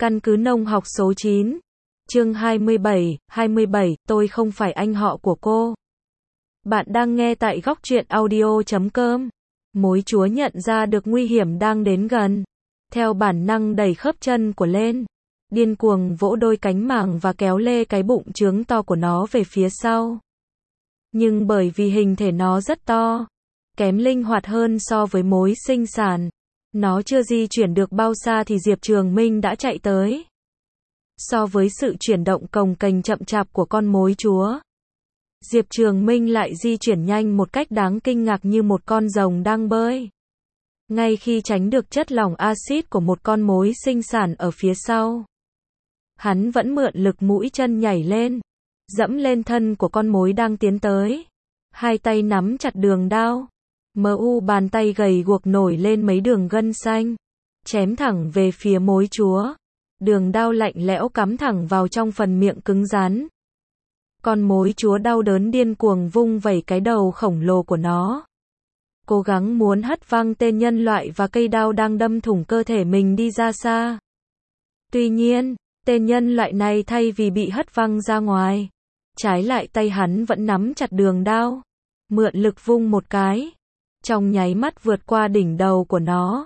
Căn cứ nông học số 9. Chương 27, tôi không phải anh họ của cô. Bạn đang nghe tại góc truyện audio.com. Mối chúa nhận ra được nguy hiểm đang đến gần. Theo bản năng đẩy khớp chân của lên. Điên cuồng vỗ đôi cánh mảng và kéo lê cái bụng trướng to của nó về phía sau. Nhưng bởi vì hình thể nó rất to, kém linh hoạt hơn so với mối sinh sản, nó chưa di chuyển được bao xa thì Diệp Trường Minh đã chạy tới. So với sự chuyển động cồng kềnh chậm chạp của con mối chúa, Diệp Trường Minh lại di chuyển nhanh một cách đáng kinh ngạc như một con rồng đang bơi. Ngay khi tránh được chất lỏng axit của một con mối sinh sản ở phía sau, hắn vẫn mượn lực mũi chân nhảy lên, dẫm lên thân của con mối đang tiến tới. Hai tay nắm chặt đường đao. Bàn tay gầy guộc nổi lên mấy đường gân xanh, chém thẳng về phía mối chúa. Đường đao lạnh lẽo cắm thẳng vào trong phần miệng cứng rắn. Con mối chúa đau đớn điên cuồng vung vẩy cái đầu khổng lồ của nó, cố gắng muốn hất văng tên nhân loại và cây đao đang đâm thủng cơ thể mình đi ra xa. Tuy nhiên, tên nhân loại này thay vì bị hất văng ra ngoài, trái lại tay hắn vẫn nắm chặt đường đao, mượn lực vung một cái, trong nháy mắt vượt qua đỉnh đầu của nó.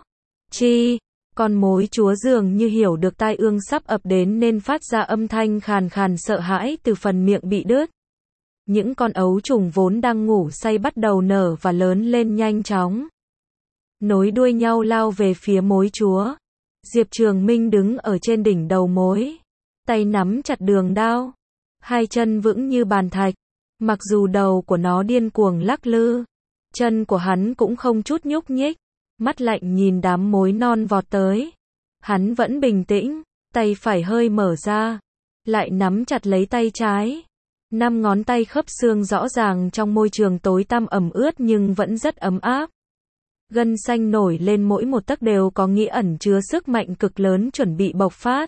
Con mối chúa dường như hiểu được tai ương sắp ập đến nên phát ra âm thanh khàn khàn sợ hãi từ phần miệng bị đứt. Những con ấu trùng vốn đang ngủ say bắt đầu nở và lớn lên nhanh chóng, nối đuôi nhau lao về phía mối chúa. Diệp Trường Minh đứng ở trên đỉnh đầu mối, tay nắm chặt đường đao, hai chân vững như bàn thạch. Mặc dù đầu của nó điên cuồng lắc lư, chân của hắn cũng không chút nhúc nhích, mắt lạnh nhìn đám mối non vọt tới. Hắn vẫn bình tĩnh, tay phải hơi mở ra, lại nắm chặt lấy tay trái. 5 ngón tay khớp xương rõ ràng trong môi trường tối tăm ẩm ướt nhưng vẫn rất ấm áp. Gân xanh nổi lên mỗi một tấc đều có nghĩa ẩn chứa sức mạnh cực lớn chuẩn bị bộc phát.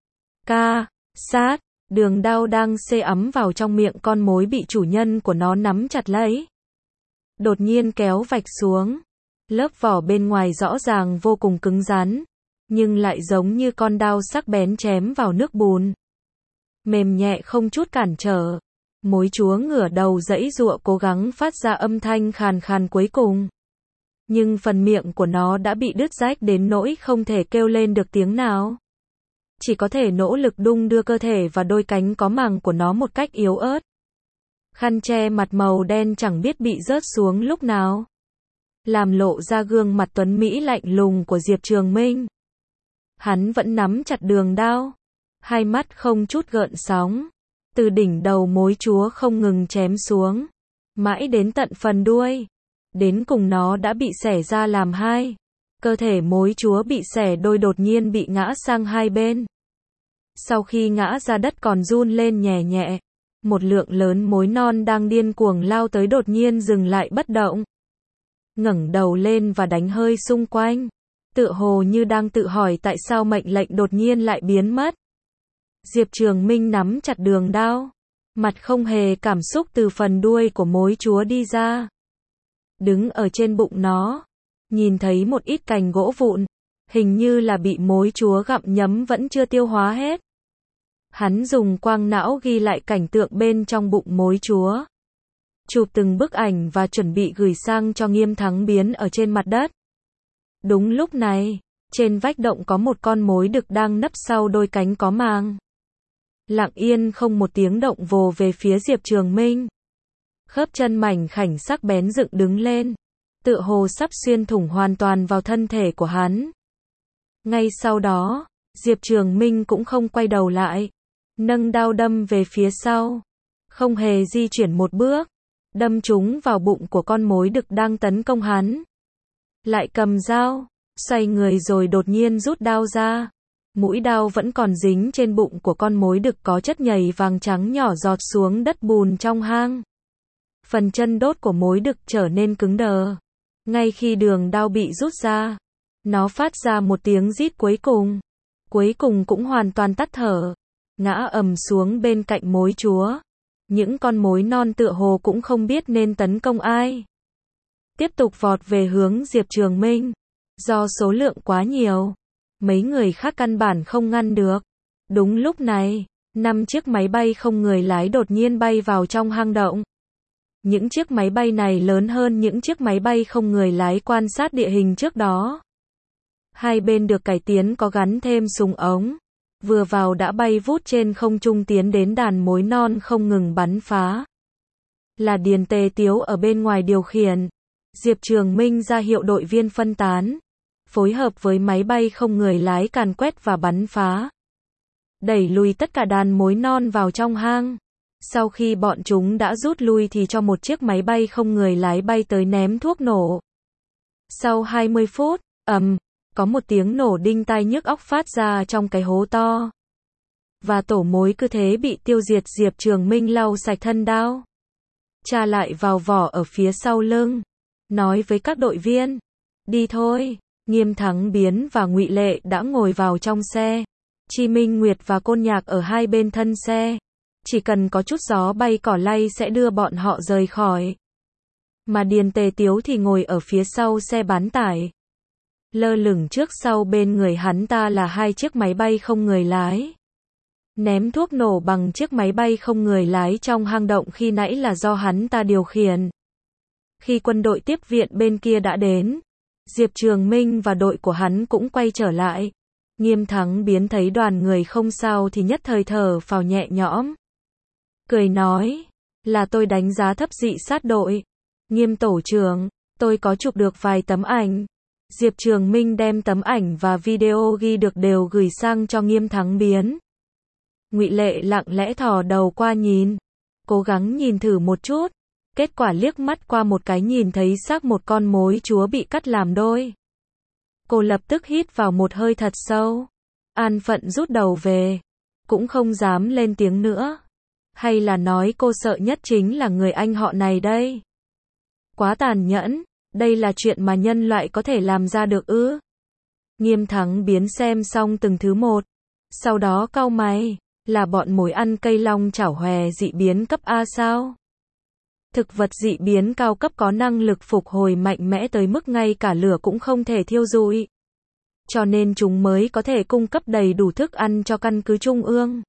Sát, đường đao đang xê ấm vào trong miệng con mối bị chủ nhân của nó nắm chặt lấy. Đột nhiên kéo vạch xuống. Lớp vỏ bên ngoài rõ ràng vô cùng cứng rắn, nhưng lại giống như con đao sắc bén chém vào nước bùn. Mềm nhẹ không chút cản trở. Mối chúa ngửa đầu giãy giụa cố gắng phát ra âm thanh khàn khàn cuối cùng. Nhưng phần miệng của nó đã bị đứt rách đến nỗi không thể kêu lên được tiếng nào. Chỉ có thể nỗ lực đung đưa cơ thể và đôi cánh có màng của nó một cách yếu ớt. Khăn che mặt màu đen chẳng biết bị rớt xuống lúc nào, làm lộ ra gương mặt tuấn mỹ lạnh lùng của Diệp Trường Minh. Hắn vẫn nắm chặt đường đao, hai mắt không chút gợn sóng, từ đỉnh đầu mối chúa không ngừng chém xuống, mãi đến tận phần đuôi. Đến cùng nó đã bị xẻ ra làm hai. Cơ thể mối chúa bị xẻ đôi đột nhiên bị ngã sang hai bên. Sau khi ngã ra đất còn run lên nhẹ nhẹ. Một lượng lớn mối non đang điên cuồng lao tới đột nhiên dừng lại bất động, ngẩng đầu lên và đánh hơi xung quanh, tựa hồ như đang tự hỏi tại sao mệnh lệnh đột nhiên lại biến mất. Diệp Trường Minh nắm chặt đường đao, mặt không hề cảm xúc từ phần đuôi của mối chúa đi ra. Đứng ở trên bụng nó, nhìn thấy một ít cành gỗ vụn, hình như là bị mối chúa gặm nhấm vẫn chưa tiêu hóa hết. Hắn dùng quang não ghi lại cảnh tượng bên trong bụng mối chúa, chụp từng bức ảnh và chuẩn bị gửi sang cho Nghiêm Thắng Biến ở trên mặt đất. Đúng lúc này, trên vách động có một con mối đực đang nấp sau đôi cánh có màng. Lặng yên không một tiếng động vồ về phía Diệp Trường Minh. Khớp chân mảnh khảnh sắc bén dựng đứng lên, tựa hồ sắp xuyên thủng hoàn toàn vào thân thể của hắn. Ngay sau đó, Diệp Trường Minh cũng không quay đầu lại, nâng đao đâm về phía sau, không hề di chuyển một bước, đâm trúng vào bụng của con mối đực đang tấn công hắn. Lại cầm dao, xoay người rồi đột nhiên rút đao ra. Mũi đao vẫn còn dính trên bụng của con mối đực có chất nhầy vàng trắng nhỏ giọt xuống đất bùn trong hang. Phần chân đốt của mối đực trở nên cứng đờ. Ngay khi đường đao bị rút ra, nó phát ra một tiếng rít cuối cùng cũng hoàn toàn tắt thở, ngã ầm xuống bên cạnh mối chúa. Những con mối non tựa hồ cũng không biết nên tấn công ai, tiếp tục vọt về hướng Diệp Trường Minh. Do số lượng quá nhiều, mấy người khác căn bản không ngăn được. Đúng lúc này, 5 chiếc máy bay không người lái đột nhiên bay vào trong hang động. Những chiếc máy bay này lớn hơn những chiếc máy bay không người lái quan sát địa hình trước đó. Hai bên được cải tiến có gắn thêm súng ống. Vừa vào đã bay vút trên không trung tiến đến đàn mối non không ngừng bắn phá. Là Điền Tề Tiếu ở bên ngoài điều khiển. Diệp Trường Minh ra hiệu đội viên phân tán. Phối hợp với máy bay không người lái càn quét và bắn phá. Đẩy lùi tất cả đàn mối non vào trong hang. Sau khi bọn chúng đã rút lui thì cho một chiếc máy bay không người lái bay tới ném thuốc nổ. Sau 20 phút, có một tiếng nổ đinh tai nhức óc phát ra trong cái hố to. Và tổ mối cứ thế bị tiêu diệt. Diệp Trường Minh lau sạch thân đao. Tra lại vào vỏ ở phía sau lưng. Nói với các đội viên. Đi thôi. Nghiêm Thắng Biến và Ngụy Lệ đã ngồi vào trong xe. Chi Minh Nguyệt và Côn Nhạc ở hai bên thân xe. Chỉ cần có chút gió bay cỏ lay sẽ đưa bọn họ rời khỏi. Mà Điền Tề Tiếu thì ngồi ở phía sau xe bán tải. Lơ lửng trước sau bên người hắn ta là 2 chiếc máy bay không người lái. Ném thuốc nổ bằng chiếc máy bay không người lái trong hang động khi nãy là do hắn ta điều khiển. Khi quân đội tiếp viện bên kia đã đến, Diệp Trường Minh và đội của hắn cũng quay trở lại. Nghiêm Thắng Biến thấy đoàn người không sao thì nhất thời thở phào nhẹ nhõm. Cười nói, là tôi đánh giá thấp dị sát đội. Nghiêm tổ trưởng, tôi có chụp được vài tấm ảnh. Diệp Trường Minh đem tấm ảnh và video ghi được đều gửi sang cho Nghiêm Thắng Biến. Ngụy Lệ lặng lẽ thò đầu qua nhìn, cố gắng nhìn thử một chút. Kết quả liếc mắt qua một cái nhìn thấy xác một con mối chúa bị cắt làm đôi. Cô lập tức hít vào một hơi thật sâu. An phận rút đầu về. Cũng không dám lên tiếng nữa. Hay là nói cô sợ nhất chính là người anh họ này đây. Quá tàn nhẫn. Đây là chuyện mà nhân loại có thể làm ra được ư? Nghiêm Thắng Biến xem xong từng thứ một. Sau đó cau mày. Là bọn mồi ăn cây long chảo hòe dị biến cấp A sao? Thực vật dị biến cao cấp có năng lực phục hồi mạnh mẽ tới mức ngay cả lửa cũng không thể thiêu rụi. Cho nên chúng mới có thể cung cấp đầy đủ thức ăn cho căn cứ trung ương.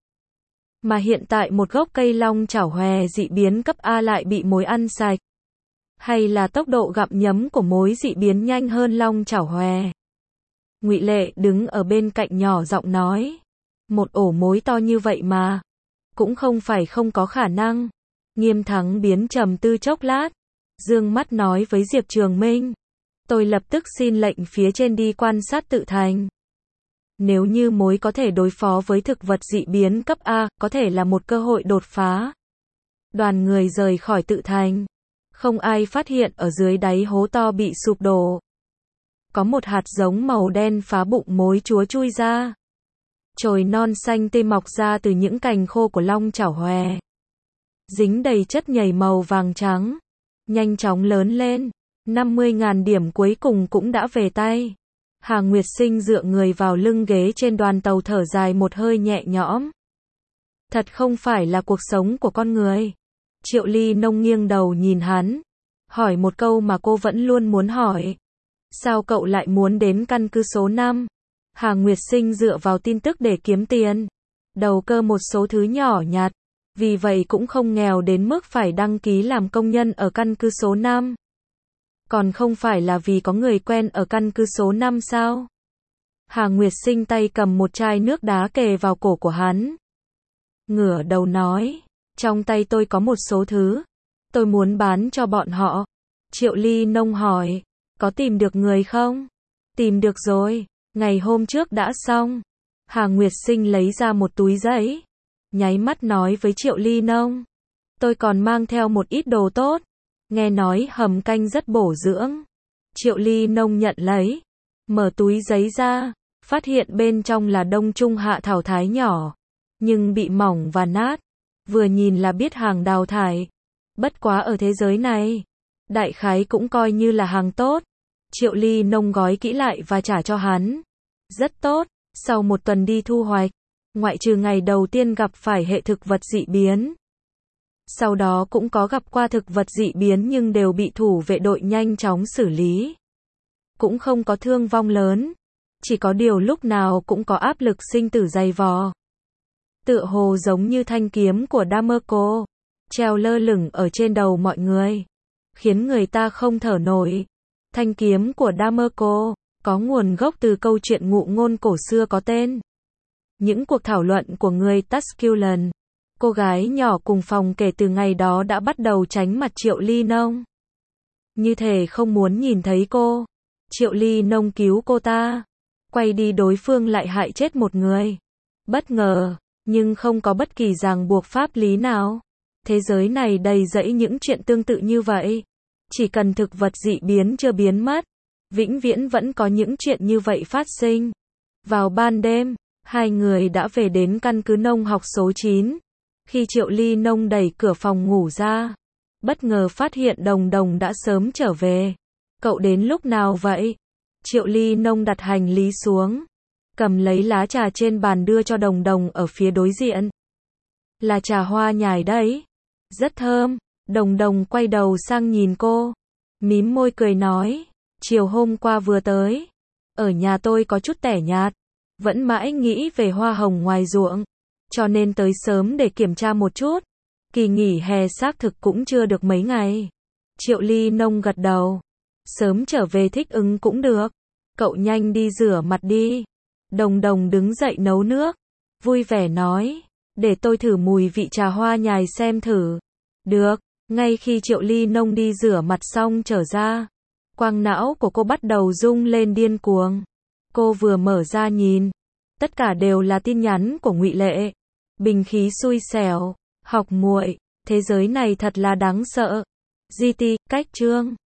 Mà hiện tại một gốc cây long chảo hòe dị biến cấp A lại bị mối ăn sạch. Hay là tốc độ gặm nhấm của mối dị biến nhanh hơn long chảo hòe? Ngụy Lệ đứng ở bên cạnh nhỏ giọng nói. Một ổ mối to như vậy mà. Cũng không phải không có khả năng. Nghiêm Thắng Biến trầm tư chốc lát. Dương mắt nói với Diệp Trường Minh. Tôi lập tức xin lệnh phía trên đi quan sát tự thành. Nếu như mối có thể đối phó với thực vật dị biến cấp A, có thể là một cơ hội đột phá. Đoàn người rời khỏi tự thành. Không ai phát hiện ở dưới đáy hố to bị sụp đổ. Có một hạt giống màu đen phá bụng mối chúa chui ra. Chồi non xanh tươi mọc ra từ những cành khô của long chảo hòe. Dính đầy chất nhầy màu vàng trắng. Nhanh chóng lớn lên. 50.000 điểm cuối cùng cũng đã về tay. Hà Nguyệt Sinh dựa người vào lưng ghế trên đoàn tàu thở dài một hơi nhẹ nhõm. Thật không phải là cuộc sống của con người. Triệu Ly Nông nghiêng đầu nhìn hắn. Hỏi một câu mà cô vẫn luôn muốn hỏi. Sao cậu lại muốn đến căn cứ số 5? Hà Nguyệt Sinh dựa vào tin tức để kiếm tiền. Đầu cơ một số thứ nhỏ nhặt. Vì vậy cũng không nghèo đến mức phải đăng ký làm công nhân ở căn cứ số 5. Còn không phải là vì có người quen ở căn cứ số 5 sao? Hà Nguyệt Sinh tay cầm một chai nước đá kề vào cổ của hắn. Ngửa đầu nói, trong tay tôi có một số thứ. Tôi muốn bán cho bọn họ. Triệu Ly Nông hỏi, có tìm được người không? Tìm được rồi, ngày hôm trước đã xong. Hà Nguyệt Sinh lấy ra một túi giấy. Nháy mắt nói với Triệu Ly Nông. Tôi còn mang theo một ít đồ tốt. Nghe nói hầm canh rất bổ dưỡng. Triệu Ly Nông nhận lấy. Mở túi giấy ra. Phát hiện bên trong là đông trung hạ thảo thái nhỏ. Nhưng bị mỏng và nát. Vừa nhìn là biết hàng đào thải. Bất quá ở thế giới này. Đại khái cũng coi như là hàng tốt. Triệu Ly Nông gói kỹ lại và trả cho hắn. Rất tốt. Sau một tuần đi thu hoạch. Ngoại trừ ngày đầu tiên gặp phải hệ thực vật dị biến. Sau đó cũng có gặp qua thực vật dị biến nhưng đều bị thủ vệ đội nhanh chóng xử lý. Cũng không có thương vong lớn. Chỉ có điều lúc nào cũng có áp lực sinh tử dày vò. Tựa hồ giống như thanh kiếm của Damasco, treo lơ lửng ở trên đầu mọi người, khiến người ta không thở nổi. Thanh kiếm của Damasco có nguồn gốc từ câu chuyện ngụ ngôn cổ xưa có tên Những cuộc thảo luận của người Tusculan. Cô gái nhỏ cùng phòng kể từ ngày đó đã bắt đầu tránh mặt Triệu Ly Nông, như thể không muốn nhìn thấy cô. Triệu Ly Nông cứu cô ta, quay đi đối phương lại hại chết một người. Bất ngờ, nhưng không có bất kỳ ràng buộc pháp lý nào. Thế giới này đầy rẫy những chuyện tương tự như vậy. Chỉ cần thực vật dị biến chưa biến mất, vĩnh viễn vẫn có những chuyện như vậy phát sinh. Vào ban đêm, hai người đã về đến căn cứ nông học số 9. Khi Triệu Ly Nông đẩy cửa phòng ngủ ra, bất ngờ phát hiện Đồng Đồng đã sớm trở về. Cậu đến lúc nào vậy? Triệu Ly Nông đặt hành lý xuống, cầm lấy lá trà trên bàn đưa cho Đồng Đồng ở phía đối diện. Là trà hoa nhài đấy. Rất thơm. Đồng Đồng quay đầu sang nhìn cô, mím môi cười nói, chiều hôm qua vừa tới. Ở nhà tôi có chút tẻ nhạt, vẫn mãi nghĩ về hoa hồng ngoài ruộng, cho nên tới sớm để kiểm tra một chút. Kỳ nghỉ hè xác thực cũng chưa được mấy ngày. Triệu Ly Nông gật đầu. Sớm trở về thích ứng cũng được. Cậu nhanh đi rửa mặt đi. Đồng Đồng đứng dậy nấu nước, vui vẻ nói, để tôi thử mùi vị trà hoa nhài xem thử. Được. Ngay khi Triệu Ly Nông đi rửa mặt xong trở ra, quang não của cô bắt đầu rung lên điên cuồng. Cô vừa mở ra nhìn, tất cả đều là tin nhắn của Ngụy Lệ. Bình khí xui xẻo, học muội, thế giới này thật là đáng sợ. GT, cách chương